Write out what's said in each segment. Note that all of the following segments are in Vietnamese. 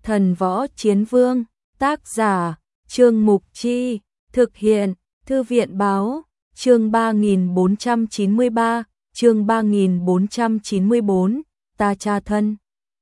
Thần Võ Chiến Vương, tác giả, Trương Mục Chi, thực hiện, Thư viện Báo, chương 3493, chương 3494, ta cha thân.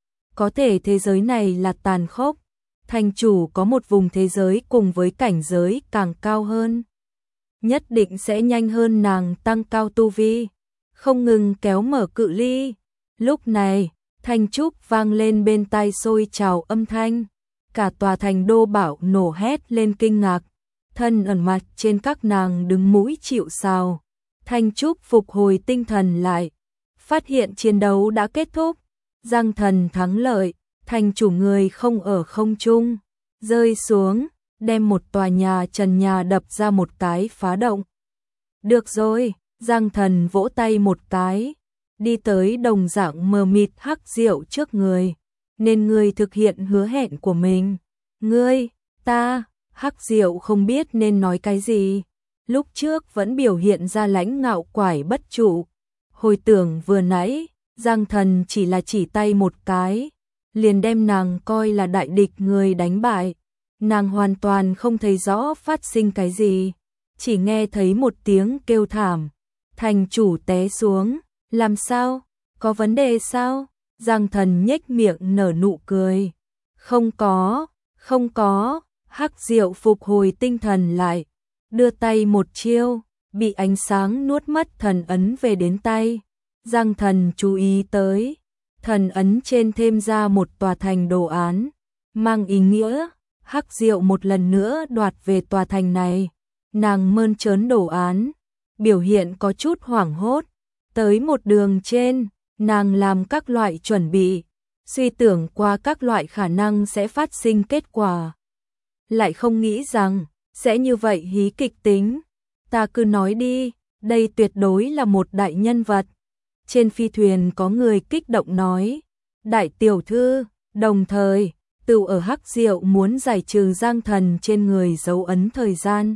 Có thể thế giới này là tàn khốc, thành chủ có một vùng thế giới cùng với cảnh giới càng cao hơn. Nhất định sẽ nhanh hơn nàng tăng cao tu vi, không ngừng kéo mở cự ly. Lúc này, thanh trúc vang lên bên tai sôi trào âm thanh, cả tòa thành đô bảo nổ hét lên kinh ngạc, thân ẩn mặt trên các nàng đứng mũi chịu sào. Thanh trúc phục hồi tinh thần lại, phát hiện chiến đấu đã kết thúc, Giang Thần thắng lợi, thành chủ người không ở không trung, rơi xuống, đem một tòa nhà trần nhà đập ra một cái phá động. Được rồi, Giang Thần vỗ tay một cái, đi tới đồng dạng mờ mịt Hắc Diệu trước người, nên ngươi thực hiện hứa hẹn của mình. Ngươi, ta, Hắc Diệu không biết nên nói cái gì, lúc trước vẫn biểu hiện ra lãnh ngạo quải bất trụ. Hồi tưởng vừa nãy, Giang Thần chỉ là chỉ tay một cái, liền đem nàng coi là đại địch người đánh bại. Nàng hoàn toàn không thấy rõ phát sinh cái gì, chỉ nghe thấy một tiếng kêu thảm. Thành chủ té xuống, làm sao? Có vấn đề sao? Giang Thần nhếch miệng nở nụ cười. Không có, không có. Hắc Diệu phục hồi tinh thần lại, đưa tay một chiêu, bị ánh sáng nuốt mất thần ấn về đến tay. Giang Thần chú ý tới, thần ấn trên thêm ra một tòa thành đồ án, mang ý nghĩa Hắc Diệu một lần nữa đoạt về tòa thành này. Nàng mơn trớn đồ án, biểu hiện có chút hoảng hốt. Tới một đường trên, nàng làm các loại chuẩn bị, suy tưởng qua các loại khả năng sẽ phát sinh kết quả. Lại không nghĩ rằng sẽ như vậy hí kịch tính. Ta cứ nói đi, đây tuyệt đối là một đại nhân vật. Trên phi thuyền có người kích động nói, đại tiểu thư, đồng thời Tựu ở Hắc Diệu muốn giải trừ Giang Thần trên người dấu ấn thời gian.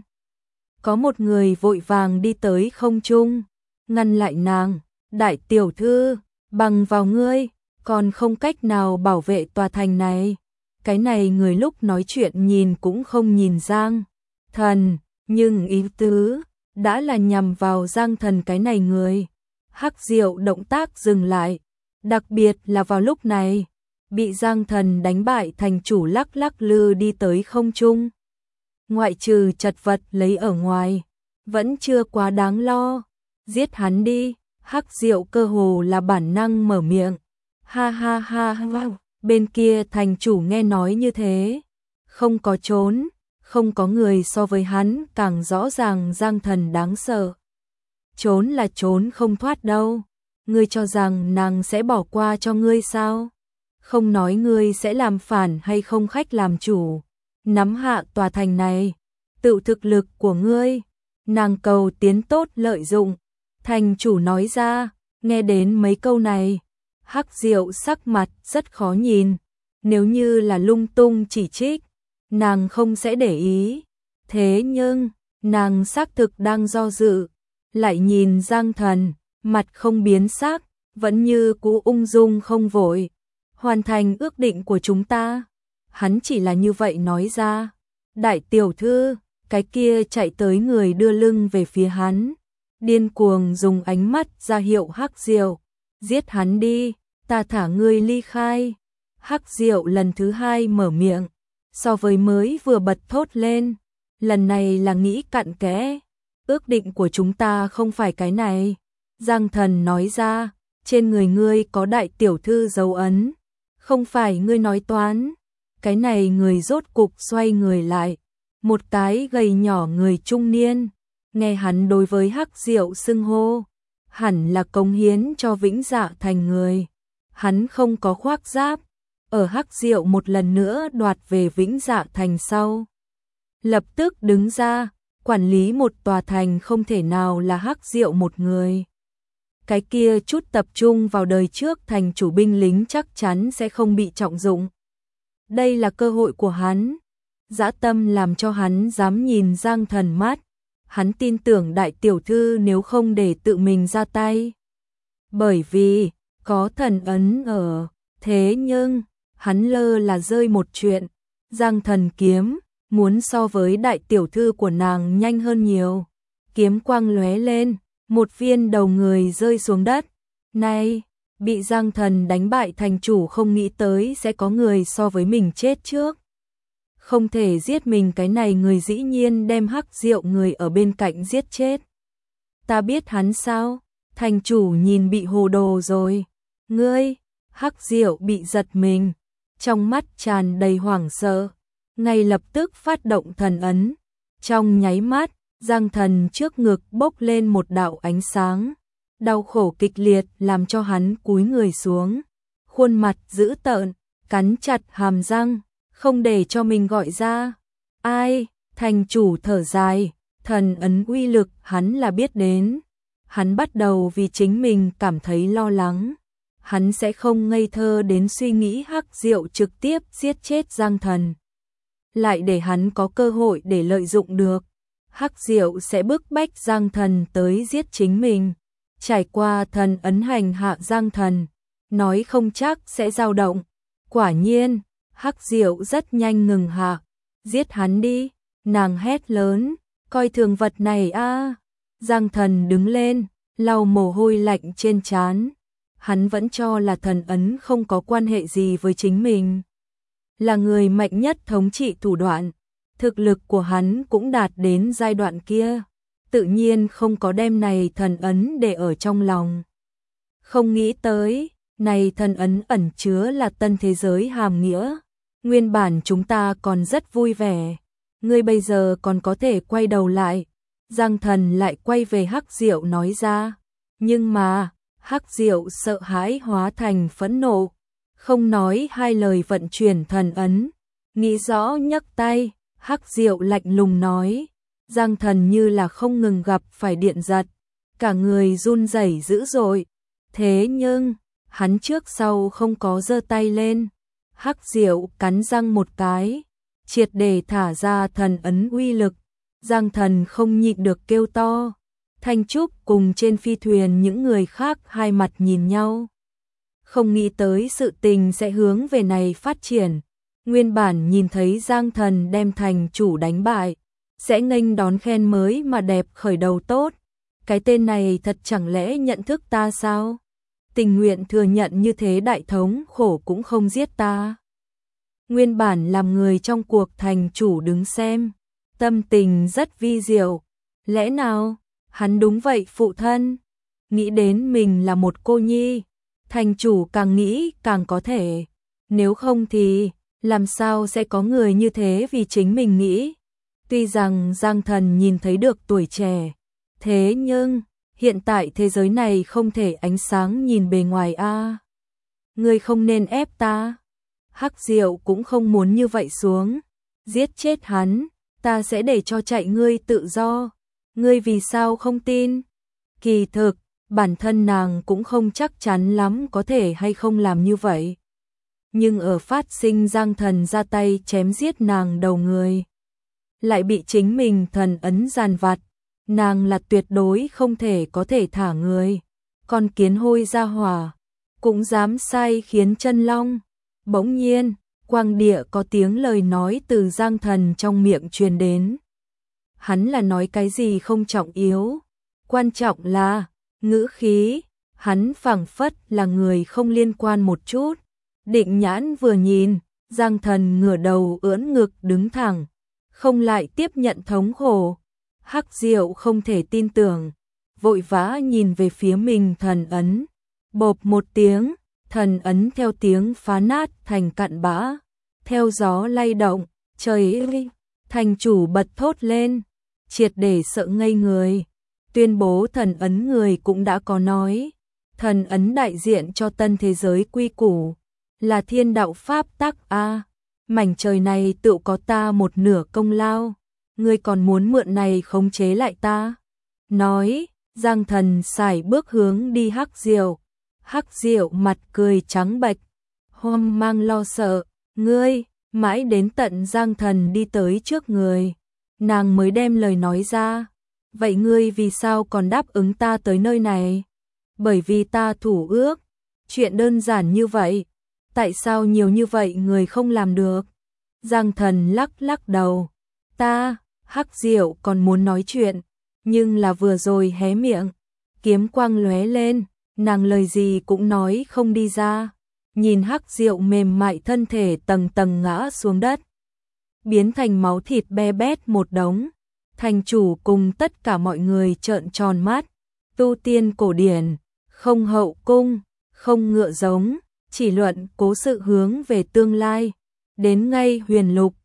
Có một người vội vàng đi tới không trung, ngăn lại nàng, đại tiểu thư, bằng vào ngươi, còn không cách nào bảo vệ tòa thành này. Cái này người lúc nói chuyện nhìn cũng không nhìn Giang Thần, nhưng ý tứ đã là nhằm vào Giang Thần cái này người. Hắc Diệu động tác dừng lại, đặc biệt là vào lúc này. Bị Giang Thần đánh bại thành chủ lắc lắc lư đi tới không trung. Ngoại trừ chật vật lấy ở ngoài, vẫn chưa quá đáng lo. Giết hắn đi, Hắc Diệu cơ hồ là bản năng mở miệng. Ha ha ha ha, bên kia thành chủ nghe nói như thế. Không có trốn, không có người so với hắn càng rõ ràng Giang Thần đáng sợ. Trốn là trốn không thoát đâu. Ngươi cho rằng nàng sẽ bỏ qua cho ngươi sao? Không nói ngươi sẽ làm phản hay không khách làm chủ, nắm hạ tòa thành này, tự thực lực của ngươi, nàng cầu tiến tốt lợi dụng. Thành chủ nói ra, nghe đến mấy câu này, Hắc Diệu sắc mặt rất khó nhìn, nếu như là lung tung chỉ trích, nàng không sẽ để ý. Thế nhưng, nàng xác thực đang do dự, lại nhìn Giang Thần, mặt không biến sắc, vẫn như cũ ung dung không vội. Hoàn thành ước định của chúng ta. Hắn chỉ là như vậy nói ra. Đại tiểu thư, cái kia chạy tới người đưa lưng về phía hắn, điên cuồng dùng ánh mắt ra hiệu Hắc Diệu. Giết hắn đi, ta thả ngươi ly khai. Hắc Diệu lần thứ hai mở miệng, so với mới vừa bật thốt lên. Lần này là nghĩ cặn kẽ. Ước định của chúng ta không phải cái này. Giang Thần nói ra, trên người ngươi có đại tiểu thư dấu ấn. Không phải ngươi nói toán. Cái này người rốt cục xoay người lại. Một cái gầy nhỏ người trung niên. Nghe hắn đối với Hắc Diệu xưng hô. Hẳn là cống hiến cho Vĩnh Dạ Thành người. Hắn không có khoác giáp. Ở Hắc Diệu một lần nữa đoạt về Vĩnh Dạ Thành sau. Lập tức đứng ra. Quản lý một tòa thành không thể nào là Hắc Diệu một người. Cái kia chút tập trung vào đời trước thành chủ binh lính chắc chắn sẽ không bị trọng dụng. Đây là cơ hội của hắn. Dã tâm làm cho hắn dám nhìn Giang Thần mắt. Hắn tin tưởng đại tiểu thư nếu không để tự mình ra tay. Bởi vì, có thần ấn ở. Thế nhưng, hắn lơ là rơi một chuyện, Giang Thần kiếm, muốn so với đại tiểu thư của nàng nhanh hơn nhiều. Kiếm quang lóe lên, một viên đầu người rơi xuống đất. Này, bị Giang Thần đánh bại thành chủ không nghĩ tới sẽ có người so với mình chết trước. Không thể giết mình, cái này người dĩ nhiên đem Hắc Diệu người ở bên cạnh giết chết. Ta biết hắn sao? Thành chủ nhìn bị hồ đồ rồi. Ngươi, Hắc Diệu bị giật mình, trong mắt tràn đầy hoảng sợ, ngay lập tức phát động thần ấn. Trong nháy mắt, Giang Thần trước ngực bốc lên một đạo ánh sáng, đau khổ kịch liệt làm cho hắn cúi người xuống, khuôn mặt dữ tợn, cắn chặt hàm răng, không để cho mình gọi ra. Ai? Thành chủ thở dài, thần ấn uy lực hắn là biết đến. Hắn bắt đầu vì chính mình cảm thấy lo lắng. Hắn sẽ không ngây thơ đến suy nghĩ Hắc Diệu trực tiếp giết chết Giang Thần, lại để hắn có cơ hội để lợi dụng được. Hắc Diệu sẽ bức bách Giang Thần tới giết chính mình. Trải qua thần ấn hành hạ Giang Thần, nói không chắc sẽ dao động. Quả nhiên, Hắc Diệu rất nhanh ngừng hạ. Giết hắn đi, nàng hét lớn, coi thường vật này a. Giang Thần đứng lên, lau mồ hôi lạnh trên trán. Hắn vẫn cho là thần ấn không có quan hệ gì với chính mình. Là người mạnh nhất thống trị thủ đoạn, thực lực của hắn cũng đạt đến giai đoạn kia, tự nhiên không có đem này thần ấn để ở trong lòng. Không nghĩ tới, này thần ấn ẩn chứa là tân thế giới hàm nghĩa. Nguyên bản chúng ta còn rất vui vẻ, ngươi bây giờ còn có thể quay đầu lại. Giang Thần lại quay về Hắc Diệu nói ra, nhưng mà Hắc Diệu sợ hãi hóa thành phẫn nộ, không nói hai lời vận chuyển thần ấn, nghĩ rõ nhấc tay. Hắc Diệu lạnh lùng nói, Giang Thần như là không ngừng gặp phải điện giật, cả người run rẩy dữ dội. Thế nhưng, hắn trước sau không có giơ tay lên. Hắc Diệu cắn răng một cái, triệt để thả ra thần ấn uy lực. Giang Thần không nhịn được kêu to. Thanh Trúc cùng trên phi thuyền những người khác hai mặt nhìn nhau. Không nghĩ tới sự tình sẽ hướng về này phát triển. Nguyên bản nhìn thấy Giang Thần đem thành chủ đánh bại, sẽ nghênh đón khen mới mà đẹp khởi đầu tốt. Cái tên này thật chẳng lẽ nhận thức ta sao? Tình nguyện thừa nhận như thế đại thống khổ cũng không giết ta. Nguyên bản làm người trong cuộc thành chủ đứng xem, tâm tình rất vi diệu. Lẽ nào, hắn đúng vậy phụ thân? Nghĩ đến mình là một cô nhi, thành chủ càng nghĩ càng có thể. Nếu không thì, làm sao sẽ có người như thế vì chính mình nghĩ? Tuy rằng Giang Thần nhìn thấy được tuổi trẻ, thế nhưng, hiện tại thế giới này không thể ánh sáng nhìn bề ngoài a. Ngươi không nên ép ta. Hắc Diệu cũng không muốn như vậy xuống. Giết chết hắn, ta sẽ để cho chạy ngươi tự do. Ngươi vì sao không tin? Kỳ thực, bản thân nàng cũng không chắc chắn lắm có thể hay không làm như vậy. Nhưng ở phát sinh Giang Thần ra tay chém giết nàng đầu người, lại bị chính mình thần ấn giàn vặt, nàng là tuyệt đối không thể có thể thả người. Con kiến hôi ra hỏa, cũng dám sai khiến chân long. Bỗng nhiên, quang địa có tiếng lời nói từ Giang Thần trong miệng truyền đến. Hắn là nói cái gì không trọng yếu, quan trọng là ngữ khí. Hắn phảng phất là người không liên quan một chút. Định nhãn vừa nhìn, Giang Thần ngửa đầu ưỡn ngực đứng thẳng, không lại tiếp nhận thống khổ. Hắc Diệu không thể tin tưởng, vội vã nhìn về phía mình thần ấn. Bộp một tiếng, thần ấn theo tiếng phá nát thành cặn bã, theo gió lay động. Trời ơi! Thành chủ bật thốt lên, triệt để sợ ngây người. Tuyên bố thần ấn người cũng đã có nói, thần ấn đại diện cho tân thế giới quy củ, là thiên đạo pháp tắc a. Mảnh trời này tự có ta một nửa công lao, ngươi còn muốn mượn này khống chế lại ta? Nói, Giang Thần sải bước hướng đi Hắc Diệu. Hắc Diệu mặt cười trắng bệch, hoang mang lo sợ. Ngươi, mãi đến tận Giang Thần đi tới trước người, nàng mới đem lời nói ra. Vậy ngươi vì sao còn đáp ứng ta tới nơi này? Bởi vì ta thủ ước. Chuyện đơn giản như vậy. Tại sao nhiều như vậy người không làm được? Giang Thần lắc lắc đầu. Hắc Diệu còn muốn nói chuyện, nhưng là vừa rồi hé miệng, kiếm quang lóe lên, nàng lời gì cũng nói không đi ra. Nhìn Hắc Diệu mềm mại thân thể tầng tầng ngã xuống đất, biến thành máu thịt be bét một đống. Thành chủ cùng tất cả mọi người trợn tròn mắt. Tu tiên cổ điển, không hậu cung, không ngựa giống, chỉ luận cố sự hướng về tương lai. Đến ngay huyền lục,